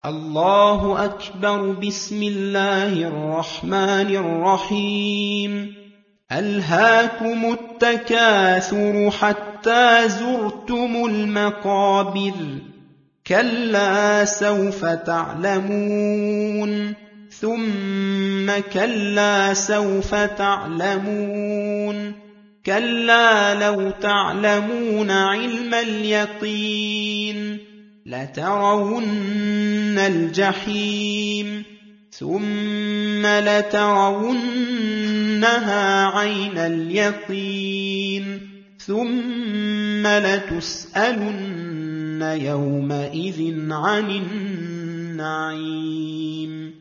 الله أكبر. بسم الله الرحمن الرحيم. ألهاكم التكاثر حتى زرتم المقابر. كلا سوف تعلمون ثم كلا سوف تعلمون. كلا لو تعلمون علم اليقين لترون الجحيم ثم لترونها عين اليقين ثم لتسألن يومئذ عن النعيم.